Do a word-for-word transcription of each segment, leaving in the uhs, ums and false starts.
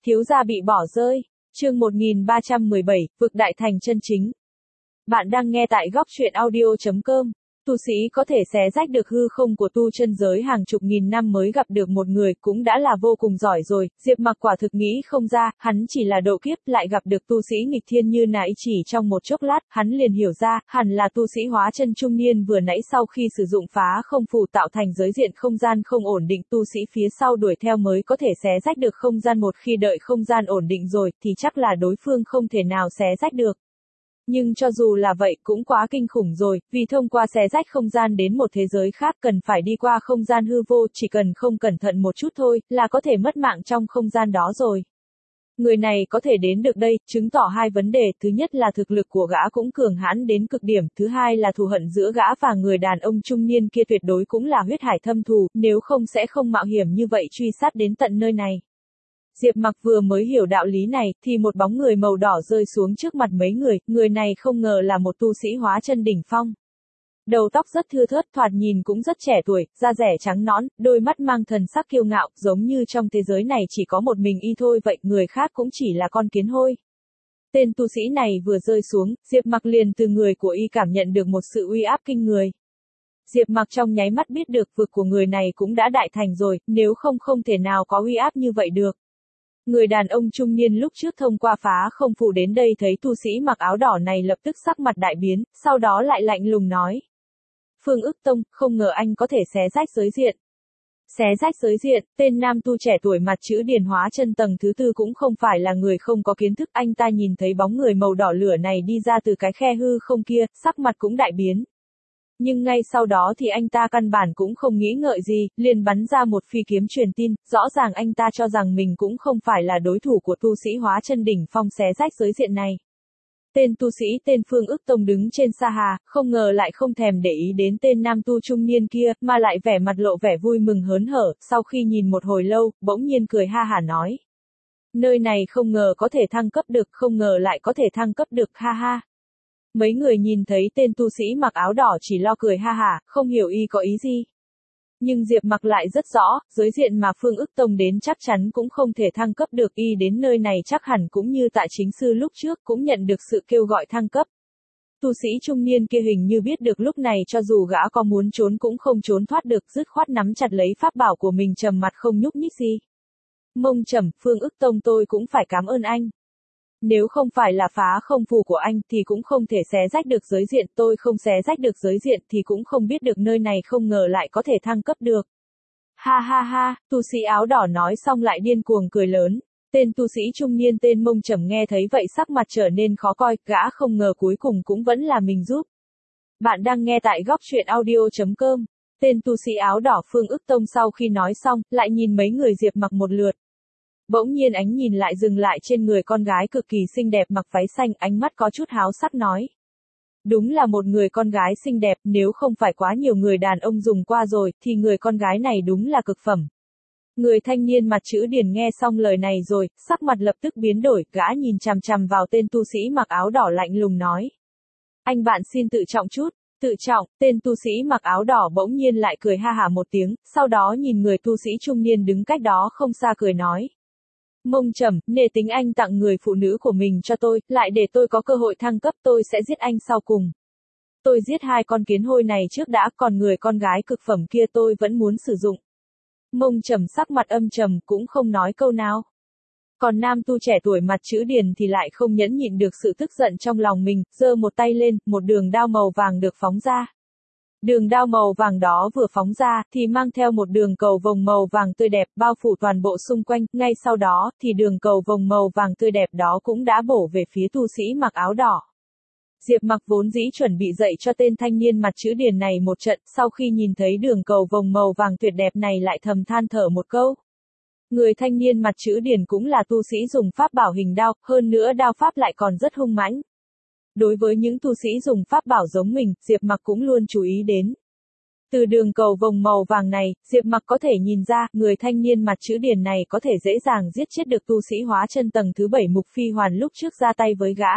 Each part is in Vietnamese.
Thiếu gia bị bỏ rơi. Chương một nghìn ba trăm mười bảy, vực đại thành chân chính. Bạn đang nghe tại góc truyện audio chấm com. Tu sĩ có thể xé rách được hư không của tu chân giới hàng chục nghìn năm mới gặp được một người cũng đã là vô cùng giỏi rồi. Diệp Mặc quả thực nghĩ không ra, hắn chỉ là độ kiếp lại gặp được tu sĩ nghịch thiên như nãy, chỉ trong một chốc lát, hắn liền hiểu ra, hẳn là tu sĩ hóa chân trung niên vừa nãy sau khi sử dụng phá không phù tạo thành giới diện không gian không ổn định, tu sĩ phía sau đuổi theo mới có thể xé rách được không gian, một khi đợi không gian ổn định rồi thì chắc là đối phương không thể nào xé rách được. Nhưng cho dù là vậy cũng quá kinh khủng rồi, vì thông qua xé rách không gian đến một thế giới khác cần phải đi qua không gian hư vô, chỉ cần không cẩn thận một chút thôi, là có thể mất mạng trong không gian đó rồi. Người này có thể đến được đây, chứng tỏ hai vấn đề, thứ nhất là thực lực của gã cũng cường hãn đến cực điểm, thứ hai là thù hận giữa gã và người đàn ông trung niên kia tuyệt đối cũng là huyết hải thâm thù, nếu không sẽ không mạo hiểm như vậy truy sát đến tận nơi này. Diệp Mặc vừa mới hiểu đạo lý này, thì một bóng người màu đỏ rơi xuống trước mặt mấy người, người này không ngờ là một tu sĩ hóa chân đỉnh phong. Đầu tóc rất thưa thớt, thoạt nhìn cũng rất trẻ tuổi, da dẻ trắng nõn, đôi mắt mang thần sắc kiêu ngạo, giống như trong thế giới này chỉ có một mình y thôi vậy, người khác cũng chỉ là con kiến hôi. Tên tu sĩ này vừa rơi xuống, Diệp Mặc liền từ người của y cảm nhận được một sự uy áp kinh người. Diệp Mặc trong nháy mắt biết được vực của người này cũng đã đại thành rồi, nếu không không thể nào có uy áp như vậy được. Người đàn ông trung niên lúc trước thông qua phá không phù đến đây thấy tu sĩ mặc áo đỏ này lập tức sắc mặt đại biến, sau đó lại lạnh lùng nói. Phương Ức Tông, không ngờ anh có thể xé rách giới diện. Xé rách giới diện, tên nam tu trẻ tuổi mặt chữ điền hóa chân tầng thứ tư cũng không phải là người không có kiến thức, anh ta nhìn thấy bóng người màu đỏ lửa này đi ra từ cái khe hư không kia, sắc mặt cũng đại biến. Nhưng ngay sau đó thì anh ta căn bản cũng không nghĩ ngợi gì, liền bắn ra một phi kiếm truyền tin, rõ ràng anh ta cho rằng mình cũng không phải là đối thủ của tu sĩ hóa chân đỉnh phong xé rách giới diện này. Tên tu sĩ tên Phương Ức Tông đứng trên xa hà, không ngờ lại không thèm để ý đến tên nam tu trung niên kia, mà lại vẻ mặt lộ vẻ vui mừng hớn hở, sau khi nhìn một hồi lâu, bỗng nhiên cười ha hả nói. Nơi này không ngờ có thể thăng cấp được, không ngờ lại có thể thăng cấp được, ha ha. Mấy người nhìn thấy tên tu sĩ mặc áo đỏ chỉ lo cười ha hả, không hiểu y có ý gì. Nhưng Diệp Mặc lại rất rõ, giới diện mà Phương Ức Tông đến chắc chắn cũng không thể thăng cấp được, y đến nơi này chắc hẳn cũng như tại chính sư lúc trước cũng nhận được sự kêu gọi thăng cấp. Tu sĩ trung niên kia hình như biết được lúc này cho dù gã có muốn trốn cũng không trốn thoát được, dứt khoát nắm chặt lấy pháp bảo của mình trầm mặt không nhúc nhích gì. Mông trầm, Phương Ức Tông tôi cũng phải cảm ơn anh. Nếu không phải là phá không phù của anh thì cũng không thể xé rách được giới diện, tôi không xé rách được giới diện thì cũng không biết được nơi này không ngờ lại có thể thăng cấp được. Ha ha ha, tu sĩ áo đỏ nói xong lại điên cuồng cười lớn. Tên tu sĩ trung niên tên Mông Trầm nghe thấy vậy sắc mặt trở nên khó coi, gã không ngờ cuối cùng cũng vẫn là mình giúp. Bạn đang nghe tại góc truyện audio chấm com. Tên tu sĩ áo đỏ Phương Ức Tông sau khi nói xong, lại nhìn mấy người Diệp Mặc một lượt. Bỗng nhiên ánh nhìn lại dừng lại trên người con gái cực kỳ xinh đẹp mặc váy xanh, ánh mắt có chút háo sắc nói. Đúng là một người con gái xinh đẹp, nếu không phải quá nhiều người đàn ông dùng qua rồi, thì người con gái này đúng là cực phẩm. Người thanh niên mặt chữ điền nghe xong lời này rồi, sắc mặt lập tức biến đổi, gã nhìn chằm chằm vào tên tu sĩ mặc áo đỏ lạnh lùng nói. Anh bạn xin tự trọng chút. Tự trọng, tên tu sĩ mặc áo đỏ bỗng nhiên lại cười ha hả một tiếng, sau đó nhìn người tu sĩ trung niên đứng cách đó không xa cười nói. Mông Trầm, nể tính anh tặng người phụ nữ của mình cho tôi, lại để tôi có cơ hội thăng cấp, tôi sẽ giết anh sau cùng. Tôi giết hai con kiến hôi này trước đã, còn người con gái cực phẩm kia tôi vẫn muốn sử dụng. Mông Trầm sắc mặt âm trầm cũng không nói câu nào. Còn nam tu trẻ tuổi mặt chữ điền thì lại không nhẫn nhịn được sự tức giận trong lòng mình, giơ một tay lên, một đường đao màu vàng được phóng ra. Đường đao màu vàng đó vừa phóng ra, thì mang theo một đường cầu vồng màu vàng tươi đẹp, bao phủ toàn bộ xung quanh, ngay sau đó, thì đường cầu vồng màu vàng tươi đẹp đó cũng đã bổ về phía tu sĩ mặc áo đỏ. Diệp Mặc vốn dĩ chuẩn bị dạy cho tên thanh niên mặt chữ điền này một trận, sau khi nhìn thấy đường cầu vồng màu vàng tuyệt đẹp này lại thầm than thở một câu. Người thanh niên mặt chữ điền cũng là tu sĩ dùng pháp bảo hình đao, hơn nữa đao pháp lại còn rất hung mãnh. Đối với những tu sĩ dùng pháp bảo giống mình, Diệp Mặc cũng luôn chú ý đến. Từ đường cầu vồng màu vàng này, Diệp Mặc có thể nhìn ra, người thanh niên mặt chữ điền này có thể dễ dàng giết chết được tu sĩ hóa chân tầng thứ bảy Mục Phi Hoàn lúc trước ra tay với gã.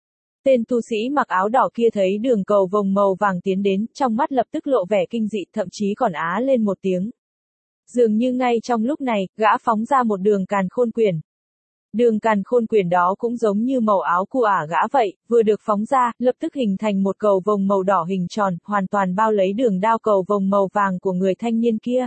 Tên tu sĩ mặc áo đỏ kia thấy đường cầu vồng màu vàng tiến đến, trong mắt lập tức lộ vẻ kinh dị, thậm chí còn á lên một tiếng. Dường như ngay trong lúc này, gã phóng ra một đường càn khôn quyển. Đường càn khôn quyền đó cũng giống như màu áo của ả gã vậy, vừa được phóng ra, lập tức hình thành một cầu vồng màu đỏ hình tròn, hoàn toàn bao lấy đường đao cầu vồng màu vàng của người thanh niên kia.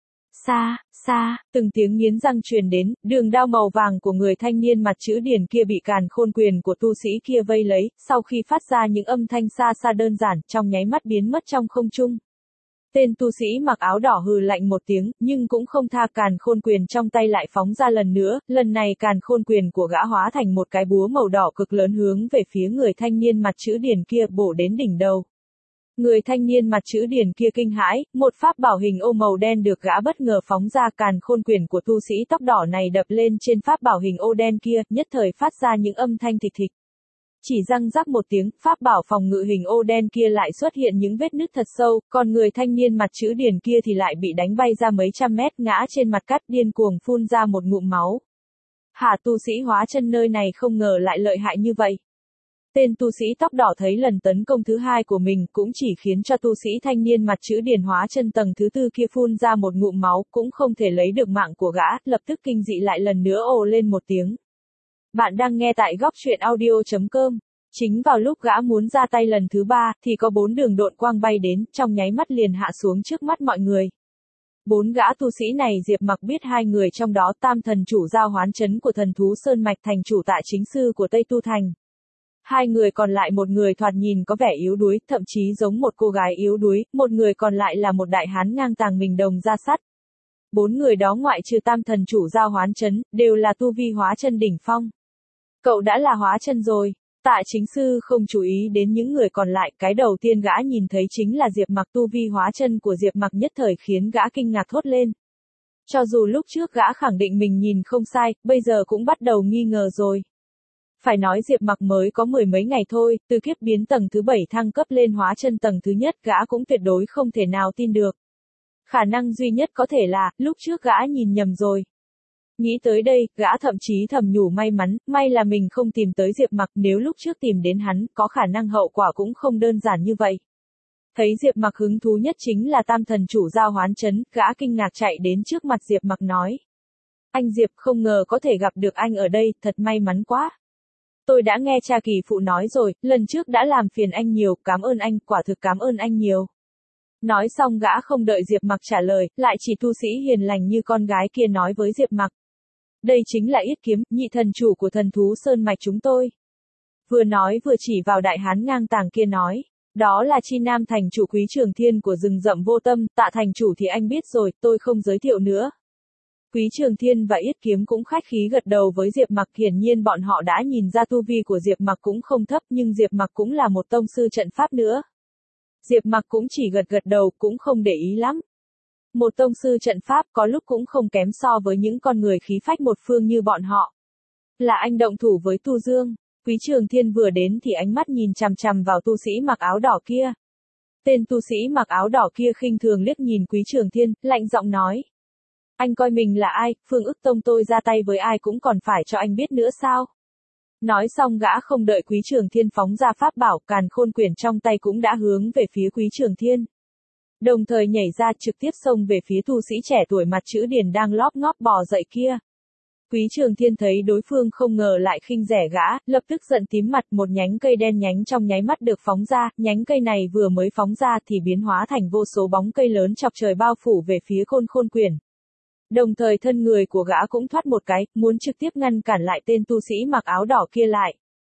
Xa, xa, từng tiếng nghiến răng truyền đến, đường đao màu vàng của người thanh niên mặt chữ điển kia bị càn khôn quyền của tu sĩ kia vây lấy, sau khi phát ra những âm thanh xa xa đơn giản, trong nháy mắt biến mất trong không trung. Tên tu sĩ mặc áo đỏ hừ lạnh một tiếng, nhưng cũng không tha, càn khôn quyền trong tay lại phóng ra lần nữa, lần này càn khôn quyền của gã hóa thành một cái búa màu đỏ cực lớn hướng về phía người thanh niên mặt chữ điển kia bổ đến đỉnh đầu. Người thanh niên mặt chữ điển kia kinh hãi, một pháp bảo hình ô màu đen được gã bất ngờ phóng ra, càn khôn quyền của tu sĩ tóc đỏ này đập lên trên pháp bảo hình ô đen kia, nhất thời phát ra những âm thanh thịch thịch. Chỉ răng rắc một tiếng, pháp bảo phòng ngự hình ô đen kia lại xuất hiện những vết nứt thật sâu, còn người thanh niên mặt chữ điển kia thì lại bị đánh bay ra mấy trăm mét, ngã trên mặt cát điên cuồng phun ra một ngụm máu. Hả, tu sĩ hóa chân nơi này không ngờ lại lợi hại như vậy. Tên tu sĩ tóc đỏ thấy lần tấn công thứ hai của mình cũng chỉ khiến cho tu sĩ thanh niên mặt chữ điển hóa chân tầng thứ tư kia phun ra một ngụm máu, cũng không thể lấy được mạng của gã, lập tức kinh dị lại lần nữa ồ lên một tiếng. Bạn đang nghe tại góc truyện audio chấm com. Chính vào lúc gã muốn ra tay lần thứ ba, thì có bốn đường độn quang bay đến, trong nháy mắt liền hạ xuống trước mắt mọi người. Bốn gã tu sĩ này Diệp Mặc biết hai người trong đó, tam thần chủ giao hoán trấn của thần thú Sơn Mạch thành chủ Tạ Chính Sư của Tây Tu Thành. Hai người còn lại, một người thoạt nhìn có vẻ yếu đuối, thậm chí giống một cô gái yếu đuối, một người còn lại là một đại hán ngang tàng mình đồng da sắt. Bốn người đó ngoại trừ tam thần chủ giao hoán trấn, đều là tu vi hóa chân đỉnh phong. Cậu đã là hóa chân rồi. Tạ Chính Sư không chú ý đến những người còn lại, cái đầu tiên gã nhìn thấy chính là Diệp Mặc, tu vi hóa chân của Diệp Mặc nhất thời khiến gã kinh ngạc thốt lên. Cho dù lúc trước gã khẳng định mình nhìn không sai, bây giờ cũng bắt đầu nghi ngờ rồi. Phải nói Diệp Mặc mới có mười mấy ngày thôi, từ kiếp biến tầng thứ bảy thăng cấp lên hóa chân tầng thứ nhất, gã cũng tuyệt đối không thể nào tin được. Khả năng duy nhất có thể là, lúc trước gã nhìn nhầm rồi. Nghĩ tới đây, gã thậm chí thầm nhủ may mắn, may là mình không tìm tới Diệp Mặc, nếu lúc trước tìm đến hắn, có khả năng hậu quả cũng không đơn giản như vậy. Thấy Diệp Mặc hứng thú nhất chính là tam thần chủ giao hoán trấn, gã kinh ngạc chạy đến trước mặt Diệp Mặc nói. Anh Diệp, không ngờ có thể gặp được anh ở đây, thật may mắn quá. Tôi đã nghe cha kỳ phụ nói rồi, lần trước đã làm phiền anh nhiều, cảm ơn anh, quả thực cảm ơn anh nhiều. Nói xong gã không đợi Diệp Mặc trả lời, lại chỉ tu sĩ hiền lành như con gái kia nói với Diệp Mặc. Đây chính là Yết Kiếm, nhị thần chủ của thần thú Sơn Mạch chúng tôi. Vừa nói vừa chỉ vào đại hán ngang tàng kia nói. Đó là Chi Nam thành chủ Quý Trường Thiên của rừng rậm vô tâm, Tạ thành chủ thì anh biết rồi, tôi không giới thiệu nữa. Quý Trường Thiên và Yết Kiếm cũng khách khí gật đầu với Diệp Mặc, hiển nhiên bọn họ đã nhìn ra tu vi của Diệp Mặc cũng không thấp, nhưng Diệp Mặc cũng là một tông sư trận pháp nữa. Diệp Mặc cũng chỉ gật gật đầu, cũng không để ý lắm. Một tông sư trận pháp có lúc cũng không kém so với những con người khí phách một phương như bọn họ. Là anh động thủ với Tu Dương. Quý Trường Thiên vừa đến thì ánh mắt nhìn chằm chằm vào tu sĩ mặc áo đỏ kia. Tên tu sĩ mặc áo đỏ kia khinh thường liếc nhìn Quý Trường Thiên, lạnh giọng nói. Anh coi mình là ai, Phương Ức Tông tôi ra tay với ai cũng còn phải cho anh biết nữa sao? Nói xong gã không đợi Quý Trường Thiên phóng ra pháp bảo, càn khôn quyển trong tay cũng đã hướng về phía Quý Trường Thiên. Đồng thời nhảy ra trực tiếp xông về phía tu sĩ trẻ tuổi mặt chữ điền đang lóp ngóp bò dậy kia. Quý Trường Thiên thấy đối phương không ngờ lại khinh rẻ gã, lập tức giận tím mặt, một nhánh cây đen nhánh trong nháy mắt được phóng ra, nhánh cây này vừa mới phóng ra thì biến hóa thành vô số bóng cây lớn chọc trời bao phủ về phía khôn khôn quyển. Đồng thời thân người của gã cũng thoát một cái, muốn trực tiếp ngăn cản lại tên tu sĩ mặc áo đỏ kia lại.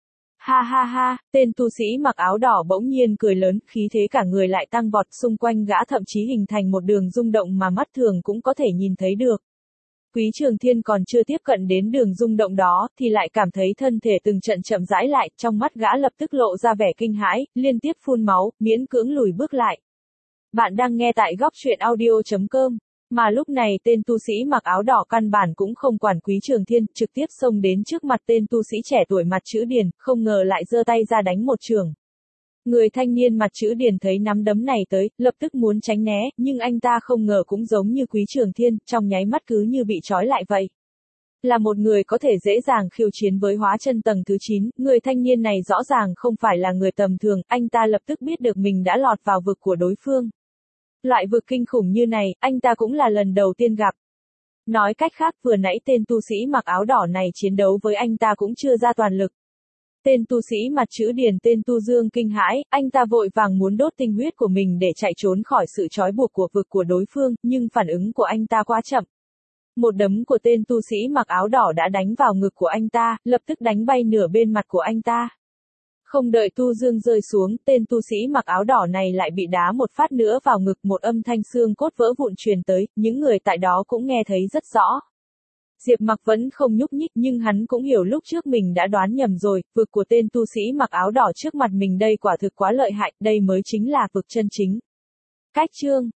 Ha ha ha, tên tu sĩ mặc áo đỏ bỗng nhiên cười lớn, khí thế cả người lại tăng vọt, xung quanh gã thậm chí hình thành một đường rung động mà mắt thường cũng có thể nhìn thấy được. Quý Trường Thiên còn chưa tiếp cận đến đường rung động đó, thì lại cảm thấy thân thể từng trận chậm rãi lại, trong mắt gã lập tức lộ ra vẻ kinh hãi, liên tiếp phun máu, miễn cưỡng lùi bước lại. Bạn đang nghe tại góc truyện audio chấm com. Mà lúc này tên tu sĩ mặc áo đỏ căn bản cũng không quản Quý Trường Thiên, trực tiếp xông đến trước mặt tên tu sĩ trẻ tuổi mặt chữ điền, không ngờ lại giơ tay ra đánh một chưởng. Người thanh niên mặt chữ điền thấy nắm đấm này tới, lập tức muốn tránh né, nhưng anh ta không ngờ cũng giống như Quý Trường Thiên, trong nháy mắt cứ như bị trói lại vậy. Là một người có thể dễ dàng khiêu chiến với hóa chân tầng thứ chín, người thanh niên này rõ ràng không phải là người tầm thường, anh ta lập tức biết được mình đã lọt vào vực của đối phương. Loại vực kinh khủng như này, anh ta cũng là lần đầu tiên gặp. Nói cách khác vừa nãy tên tu sĩ mặc áo đỏ này chiến đấu với anh ta cũng chưa ra toàn lực. Tên tu sĩ mặt chữ điền tên Tu Dương kinh hãi, anh ta vội vàng muốn đốt tinh huyết của mình để chạy trốn khỏi sự trói buộc của vực của đối phương, nhưng phản ứng của anh ta quá chậm. Một đấm của tên tu sĩ mặc áo đỏ đã đánh vào ngực của anh ta, lập tức đánh bay nửa bên mặt của anh ta. Không đợi Tu Dương rơi xuống, tên tu sĩ mặc áo đỏ này lại bị đá một phát nữa vào ngực, một âm thanh xương cốt vỡ vụn truyền tới, những người tại đó cũng nghe thấy rất rõ. Diệp Mặc vẫn không nhúc nhích nhưng hắn cũng hiểu lúc trước mình đã đoán nhầm rồi, vực của tên tu sĩ mặc áo đỏ trước mặt mình đây quả thực quá lợi hại, đây mới chính là vực chân chính. Cách chương